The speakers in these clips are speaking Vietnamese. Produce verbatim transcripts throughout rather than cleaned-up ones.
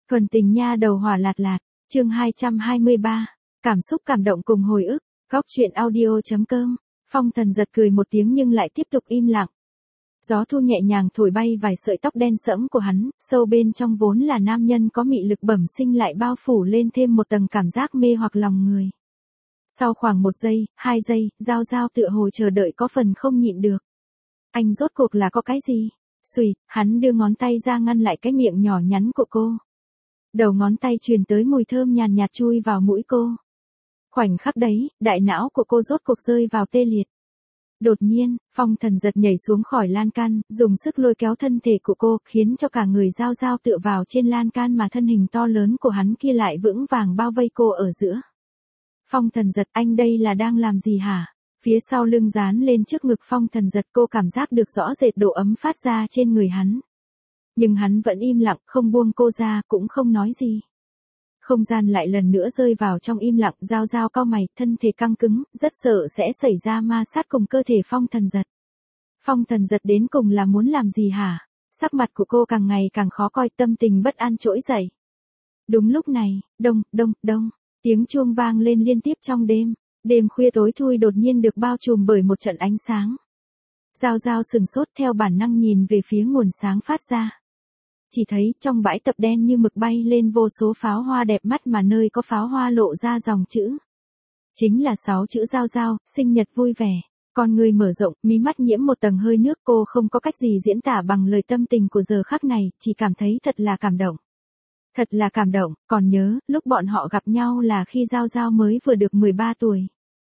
Thuần tình nha đầu hỏa lạt lạt, chương hai trăm hai mươi ba, cảm xúc cảm động cùng hồi ức, góc truyện audio.com, Phong Thần giật cười một tiếng nhưng lại tiếp tục im lặng. Gió thu nhẹ nhàng thổi bay vài sợi tóc đen sẫm của hắn, sâu bên trong vốn là nam nhân có mị lực bẩm sinh lại bao phủ lên thêm một tầng cảm giác mê hoặc lòng người. Sau khoảng một giây, hai giây, Giao Giao tựa hồ chờ đợi có phần không nhịn được. Anh rốt cuộc là có cái gì? Xùi, hắn đưa ngón tay ra ngăn lại cái miệng nhỏ nhắn của cô. Đầu ngón tay truyền tới mùi thơm nhàn nhạt chui vào mũi cô. Khoảnh khắc đấy, đại não của cô rốt cuộc rơi vào tê liệt. Đột nhiên, Phong Thần giật nhảy xuống khỏi lan can, dùng sức lôi kéo thân thể của cô, khiến cho cả người Giao Giao tựa vào trên lan can mà thân hình to lớn của hắn kia lại vững vàng bao vây cô ở giữa. Phong Thần giật, anh đây là đang làm gì hả? Phía sau lưng dán lên trước ngực Phong Thần giật, cô cảm giác được rõ rệt độ ấm phát ra trên người hắn. Nhưng hắn vẫn im lặng, không buông cô ra, cũng không nói gì. Không gian lại lần nữa rơi vào trong im lặng, Giao Giao cau mày, thân thể căng cứng, rất sợ sẽ xảy ra ma sát cùng cơ thể Phong Thần giật. Phong Thần giật đến cùng là muốn làm gì hả? Sắc mặt của cô càng ngày càng khó coi, tâm tình bất an trỗi dậy. Đúng lúc này, đông, đông, đông, tiếng chuông vang lên liên tiếp trong đêm. Đêm khuya tối thui đột nhiên được bao trùm bởi một trận ánh sáng. Giao Giao sừng sốt theo bản năng nhìn về phía nguồn sáng phát ra. Chỉ thấy trong bãi tập đen như mực bay lên vô số pháo hoa đẹp mắt mà nơi có pháo hoa lộ ra dòng chữ. Chính là sáu chữ Giao Giao, sinh nhật vui vẻ. Con người mở rộng, mí mắt nhiễm một tầng hơi nước, cô không có cách gì diễn tả bằng lời tâm tình của giờ khắc này, chỉ cảm thấy thật là cảm động. Thật là cảm động, còn nhớ, lúc bọn họ gặp nhau là khi Giao Giao mới vừa được mười ba tuổi.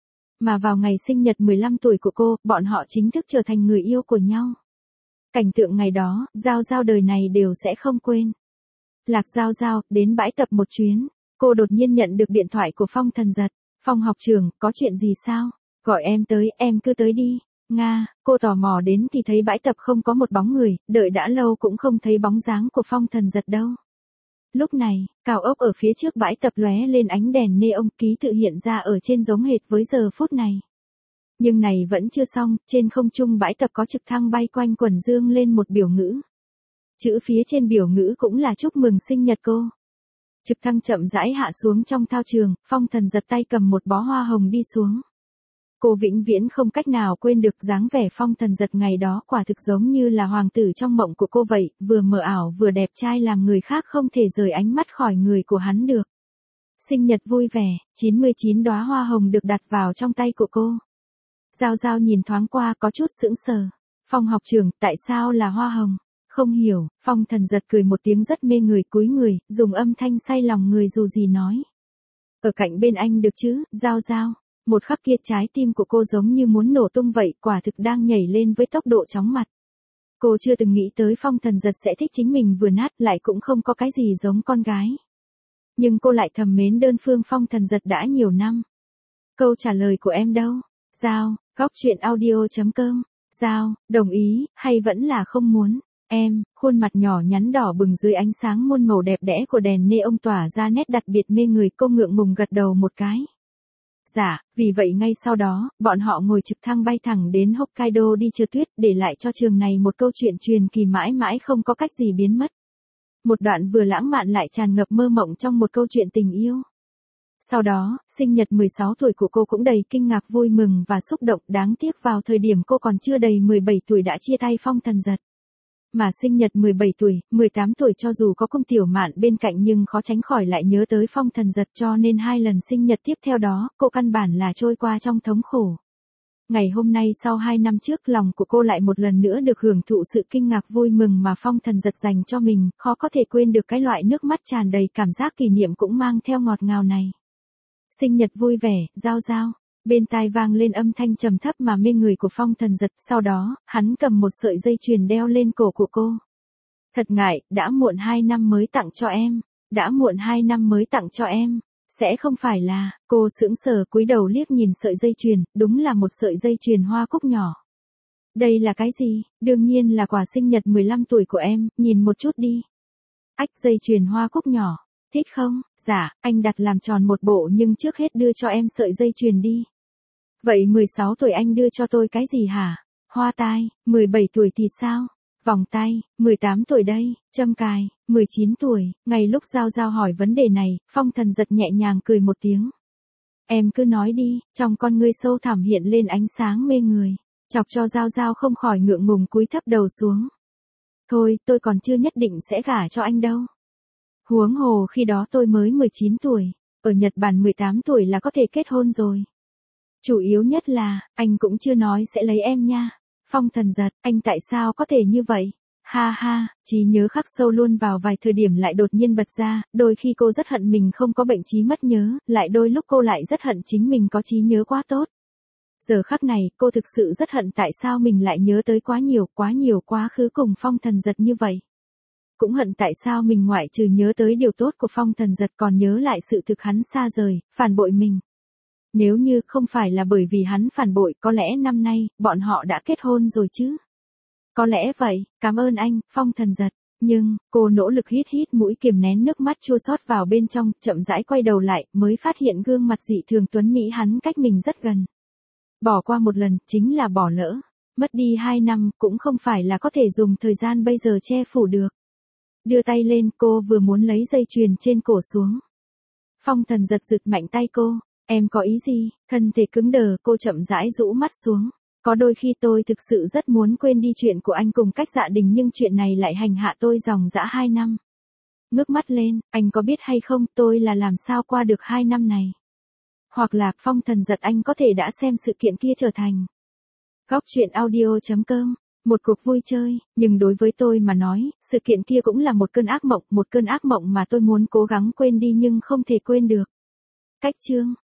Mà vào ngày sinh nhật mười lăm tuổi của cô, bọn họ chính thức trở thành người yêu của nhau. Cảnh tượng ngày đó, Giao Giao đời này đều sẽ không quên. Lạc Giao Giao, đến bãi tập một chuyến. Cô đột nhiên nhận được điện thoại của Phong Thần giật. Phong học trưởng, có chuyện gì sao? Gọi em tới, em cứ tới đi. Nga, cô tò mò đến thì thấy bãi tập không có một bóng người, đợi đã lâu cũng không thấy bóng dáng của Phong Thần giật đâu. Lúc này, cao ốc ở phía trước bãi tập lóe lên ánh đèn neon, ký tự hiện ra ở trên giống hệt với giờ phút này. Nhưng này vẫn chưa xong, trên không trung bãi tập có trực thăng bay quanh quần dương lên một biểu ngữ. Chữ phía trên biểu ngữ cũng là chúc mừng sinh nhật cô. Trực thăng chậm rãi hạ xuống trong thao trường, Phong Thần giật tay cầm một bó hoa hồng đi xuống. Cô vĩnh viễn không cách nào quên được dáng vẻ Phong Thần giật ngày đó, quả thực giống như là hoàng tử trong mộng của cô vậy, vừa mờ ảo vừa đẹp trai làm người khác không thể rời ánh mắt khỏi người của hắn được. Sinh nhật vui vẻ, chín mươi chín đóa hoa hồng được đặt vào trong tay của cô. Giao Giao nhìn thoáng qua có chút sững sờ. Phong học trưởng, tại sao là hoa hồng? Không hiểu, Phong Thần giật cười một tiếng rất mê người, cúi người, dùng âm thanh say lòng người dù gì nói. Ở cạnh bên anh được chứ, Giao Giao. Một khắc kia trái tim của cô giống như muốn nổ tung vậy, quả thực đang nhảy lên với tốc độ chóng mặt. Cô chưa từng nghĩ tới Phong Thần giật sẽ thích chính mình vừa nát, lại cũng không có cái gì giống con gái. Nhưng cô lại thầm mến đơn phương Phong Thần giật đã nhiều năm. Câu trả lời của em đâu? Giao, góc truyện audio.com. Giao, đồng ý, hay vẫn là không muốn? Em, khuôn mặt nhỏ nhắn đỏ bừng dưới ánh sáng muôn màu đẹp đẽ của đèn neon tỏa ra nét đặc biệt mê người, cô ngượng ngùng gật đầu một cái. Dạ, vì vậy ngay sau đó, bọn họ ngồi trực thăng bay thẳng đến Hokkaido đi trượt tuyết, để lại cho trường này một câu chuyện truyền kỳ mãi mãi không có cách gì biến mất. Một đoạn vừa lãng mạn lại tràn ngập mơ mộng trong một câu chuyện tình yêu. Sau đó, sinh nhật mười sáu tuổi của cô cũng đầy kinh ngạc, vui mừng và xúc động, đáng tiếc vào thời điểm cô còn chưa đầy mười bảy tuổi đã chia tay Phong Thần giật. Mà sinh nhật mười bảy tuổi, mười tám tuổi cho dù có Cung Tiểu Mạn bên cạnh nhưng khó tránh khỏi lại nhớ tới Phong Thần giật, cho nên hai lần sinh nhật tiếp theo đó, cô căn bản là trôi qua trong thống khổ. Ngày hôm nay sau hai năm trước, lòng của cô lại một lần nữa được hưởng thụ sự kinh ngạc vui mừng mà Phong Thần giật dành cho mình, khó có thể quên được cái loại nước mắt tràn đầy cảm giác kỷ niệm cũng mang theo ngọt ngào này. Sinh nhật vui vẻ, Giao Giao. Bên tai vang lên âm thanh trầm thấp mà mê người của Phong Thần giật, sau đó, hắn cầm một sợi dây chuyền đeo lên cổ của cô. Thật ngại, đã muộn hai năm mới tặng cho em, đã muộn hai năm mới tặng cho em, sẽ không phải là, cô sững sờ cúi đầu liếc nhìn sợi dây chuyền, đúng là một sợi dây chuyền hoa cúc nhỏ. Đây là cái gì? Đương nhiên là quà sinh nhật mười lăm tuổi của em, nhìn một chút đi. Ách, dây chuyền hoa cúc nhỏ, thích không? Dạ, anh đặt làm tròn một bộ nhưng trước hết đưa cho em sợi dây chuyền đi. Vậy mười sáu tuổi anh đưa cho tôi cái gì hả? Hoa tai, mười bảy tuổi thì sao? Vòng tay, mười tám tuổi đây, châm cài, mười chín tuổi, ngay lúc Giao Giao hỏi vấn đề này, Phong Thần giật nhẹ nhàng cười một tiếng. Em cứ nói đi, trong con ngươi sâu thẳm hiện lên ánh sáng mê người, chọc cho Giao Giao không khỏi ngượng ngùng cúi thấp đầu xuống. Thôi, tôi còn chưa nhất định sẽ gả cho anh đâu. Huống hồ khi đó tôi mới mười chín tuổi, ở Nhật Bản mười tám tuổi là có thể kết hôn rồi. Chủ yếu nhất là, anh cũng chưa nói sẽ lấy em nha. Phong Thần giật, anh tại sao có thể như vậy? Ha ha, trí nhớ khắc sâu luôn vào vài thời điểm lại đột nhiên bật ra, đôi khi cô rất hận mình không có bệnh trí mất nhớ, lại đôi lúc cô lại rất hận chính mình có trí nhớ quá tốt. Giờ khắc này, cô thực sự rất hận tại sao mình lại nhớ tới quá nhiều, quá nhiều quá khứ cùng Phong Thần giật như vậy. Cũng hận tại sao mình ngoại trừ nhớ tới điều tốt của Phong Thần giật còn nhớ lại sự thực hắn xa rời, phản bội mình. Nếu như không phải là bởi vì hắn phản bội, có lẽ năm nay, bọn họ đã kết hôn rồi chứ. Có lẽ vậy, cảm ơn anh, Phong Thần giật. Nhưng, cô nỗ lực hít hít mũi kiềm nén nước mắt chua xót vào bên trong, chậm rãi quay đầu lại, mới phát hiện gương mặt dị thường tuấn mỹ hắn cách mình rất gần. Bỏ qua một lần, chính là bỏ lỡ. Mất đi hai năm, cũng không phải là có thể dùng thời gian bây giờ che phủ được. Đưa tay lên, cô vừa muốn lấy dây chuyền trên cổ xuống. Phong Thần giật giựt mạnh tay cô. Em có ý gì? Thân thể cứng đờ, cô chậm rãi rũ mắt xuống. Có đôi khi tôi thực sự rất muốn quên đi chuyện của anh cùng Cách Dạ Đình, nhưng chuyện này lại hành hạ tôi dòng dã hai năm. Ngước mắt lên, anh có biết hay không, tôi là làm sao qua được hai năm này? Hoặc là, Phong Thần giật, anh có thể đã xem sự kiện kia trở thành góc truyện audio chấm com, một cuộc vui chơi, nhưng đối với tôi mà nói, sự kiện kia cũng là một cơn ác mộng, một cơn ác mộng mà tôi muốn cố gắng quên đi nhưng không thể quên được. Cách chương